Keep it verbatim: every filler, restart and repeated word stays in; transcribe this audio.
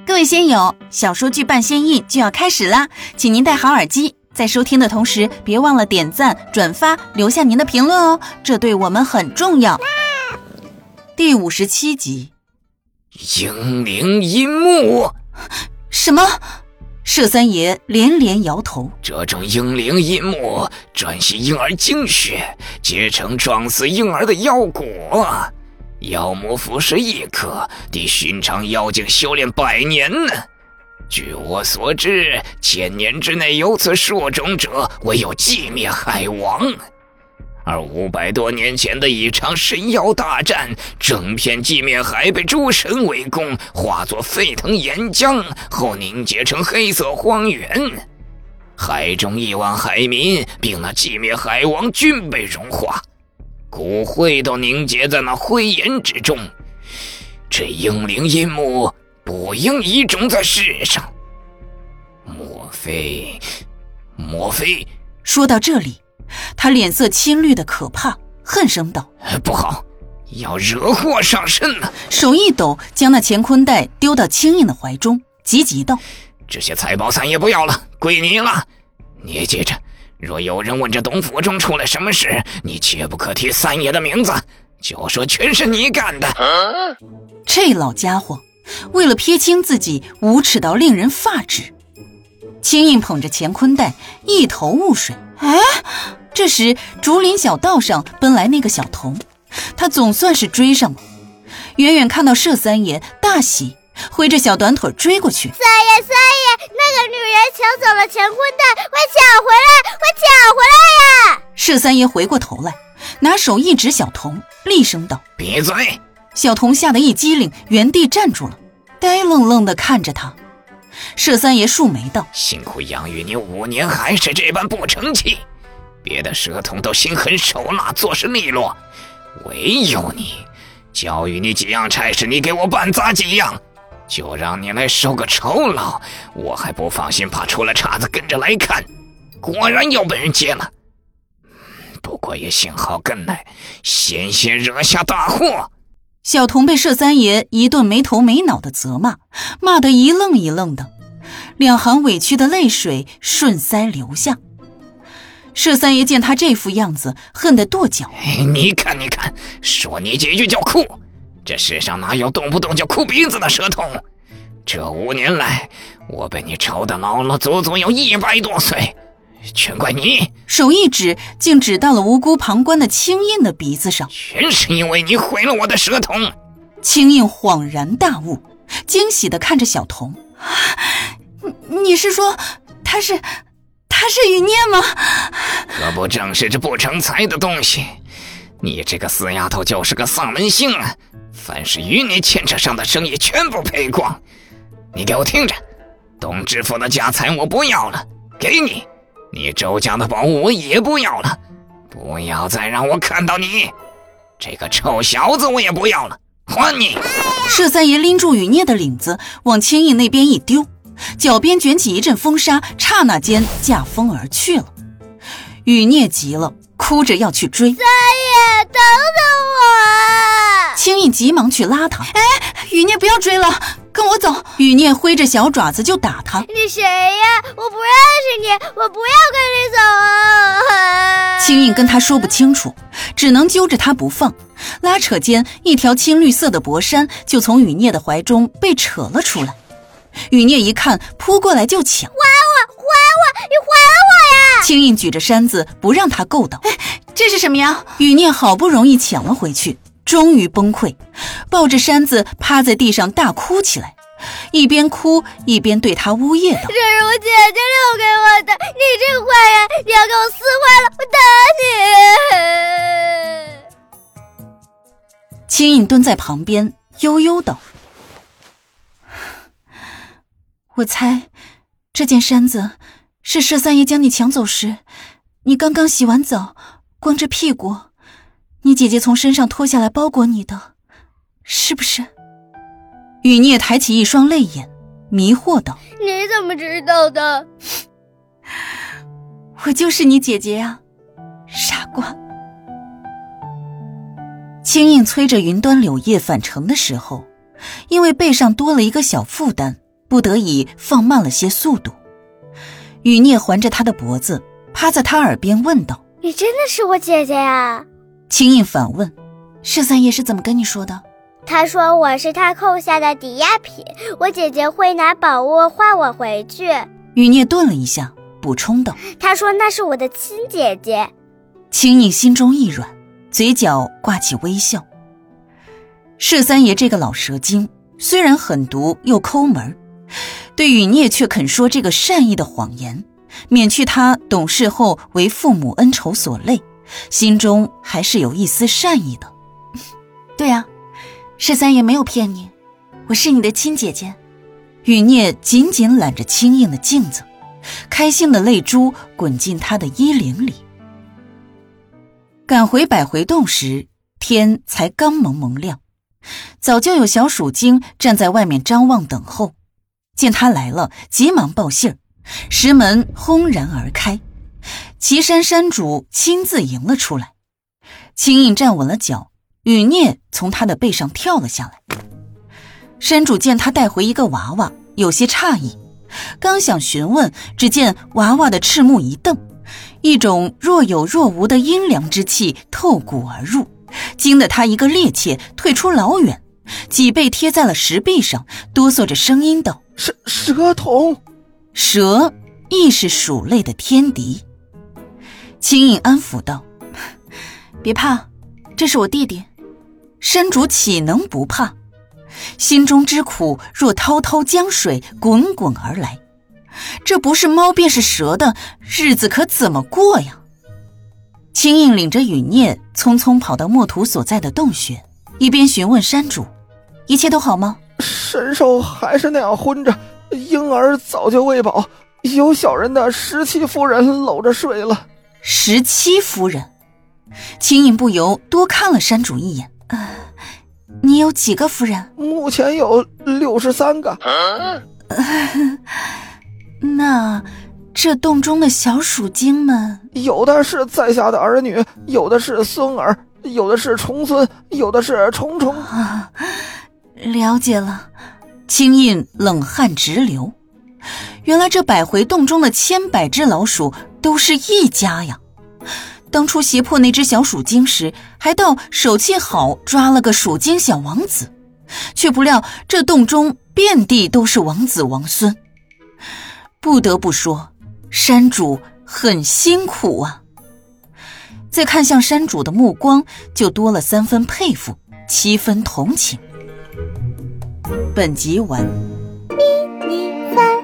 各位仙友，小说剧伴仙印就要开始啦，请您戴好耳机，在收听的同时别忘了点赞、转发，留下您的评论哦，这对我们很重要。第五十七集， 英灵阴木。 什么？麝三爷连连摇头。 这种英灵阴木专吸婴儿精血，结成撞死婴儿的妖果，妖魔服食一颗，抵寻常妖精修炼百年呢。据我所知，千年之内有此术种者，唯有寂灭海王。而五百多年前的一场神妖大战，整片寂灭海被诸神围攻，化作沸腾岩浆，后凝结成黑色荒原。海中亿万海民，并那寂灭海王均被融化，骨灰都凝结在那灰岩之中。这英灵阴木不应遗种在世上。莫非莫非说到这里，他脸色青绿的可怕，恨声道： 不好，要惹祸上身了。 手一抖，将那乾坤袋丢到青印的怀中，急急道： 这些财宝咱也不要了，归你了。你也记着，若有人问这董府中出了什么事，你切不可提三爷的名字，就说全是你干的。啊、 这老家伙为了撇清自己，无耻到令人发指。青印捧着乾坤袋，一头雾水。哎，这时竹林小道上奔来那个小童，他总算是追上了。远远看到麝三爷，大喜，挥着小短腿追过去。 三爷三爷，那个女人抢走了乾坤袋，快抢回来，快抢回来呀！ 麝三爷回过头来，拿手一指小童，厉声道： 闭嘴！ 小童吓得一激灵，原地站住了，呆愣愣地看着他。麝三爷竖眉道： 辛苦养育你五年，还是这般不成器。别的蛇童都心狠手辣，做事利落，唯有你，教育你几样差事，你给我办砸几样，就让你来收个酬劳，我还不放心，怕出了岔子跟着来看，果然要被人劫了。不过也幸好跟来，险些惹下大祸。 小童被麝三爷一顿没头没脑的责骂，骂得一愣一愣的，两行委屈的泪水顺腮流下。麝三爷见他这副样子，恨得跺脚： 你看你看，说你几句就哭，这世上哪有动不动就哭鼻子的蛇童？这五年来，我被你愁得老了足足有一百多岁，全怪你！ 手一指，竟指到了无辜旁观的青印的鼻子上。 全是因为你毁了我的蛇童！ 青印恍然大悟，惊喜地看着小童：你是说他是他是余孽吗？ 可不正是这不成才的东西？你这个死丫头就是个丧门星啊！凡是与你牵扯上的生意全部赔光。你给我听着，董知府的家财我不要了，给你。你周家的宝物我也不要了，不要再让我看到你这个臭小子，我也不要了，还你！ 麝三爷拎住雨孽的领子往青印那边一丢，脚边卷起一阵风沙，刹那间驾风而去了。雨孽急了，哭着要去追。 三爷，等等我！ 青印急忙去拉他。哎，雨孽不要追了，跟我走！雨孽挥着小爪子就打他。 你谁呀？我不认识你，我不要跟你走啊！ 青印跟他说不清楚，只能揪着他不放。拉扯间，一条青绿色的薄衫就从雨孽的怀中被扯了出来。雨孽一看，扑过来就抢。 还我，还我，你还我呀！ 青印举着扇子不让他够到。哎，这是什么呀？雨孽好不容易抢了回去，终于崩溃，抱着扇子趴在地上大哭起来，一边哭一边对他呜咽道： 这是我姐姐留给我的，你这个坏人，你要给我撕坏了，我打你！ 青印蹲在旁边悠悠道：我猜这件衫子是麝三爷将你抢走时，你刚刚洗完澡，光着屁股，你姐姐从身上脱下来包裹你的，是不是？雨孽抬起一双泪眼，迷惑道： 你怎么知道的？ 我就是你姐姐呀，傻瓜。青印催着云端柳叶返程的时候，因为背上多了一个小负担， 不得已放慢了些速度。雨孽环着他的脖子，趴在他耳边问道： 你真的是我姐姐呀？ 青印反问：十三爷是怎么跟你说的？ 他说我是他扣下的抵押品，我姐姐会拿宝物换我回去。 雨孽顿了一下，补充道： 他说那是我的亲姐姐。 青印心中一软，嘴角挂起微笑。佘三爷这个老蛇精虽然狠毒又抠门，对雨孽却肯说这个善意的谎言，免去他懂事后为父母恩仇所累，心中还是有一丝善意的。对啊，佘三爷没有骗你，我是你的亲姐姐。雨孽紧紧揽着青印的镜子，开心的泪珠滚进他的衣领里。赶回百回洞时，天才刚蒙蒙亮，早就有小鼠精站在外面张望等候，见他来了，急忙报信儿，石门轰然而开，岐山山主亲自迎了出来。青印站稳了脚，雨孽从他的背上跳了下来。山主见他带回一个娃娃，有些诧异，刚想询问，只见娃娃的赤目一瞪，一种若有若无的阴凉之气透骨而入，惊得他一个趔趄，退出老远，脊背贴在了石壁上，哆嗦着声音道： 蛇蛇童。 蛇亦是鼠类的天敌。青印安抚道：别怕，这是我弟弟。山主岂能不怕？心中之苦若滔滔江水滚滚而来，这不是猫便是蛇的日子可怎么过呀？青印领着雨孽匆匆跑到墨图所在的洞穴，一边询问山主：一切都好吗？ 神兽还是那样昏着，婴儿早就喂饱，有小人的十七夫人搂着睡了。 十七夫人？青印不由多看了山主一眼。呃你有几个夫人？ 目前有六十三个。 呃、那这洞中的小鼠精们， 有的是在下的儿女，有的是孙儿，有的是重孙，有的是重重。 啊，了解了。青印冷汗直流，原来这百回洞中的千百只老鼠都是一家呀。当初胁迫那只小鼠精时，还道手气好，抓了个鼠精小王子，却不料这洞中遍地都是王子王孙。不得不说，山主很辛苦啊。再看向山主的目光，就多了三分佩服，七分同情。本集完。 迷你番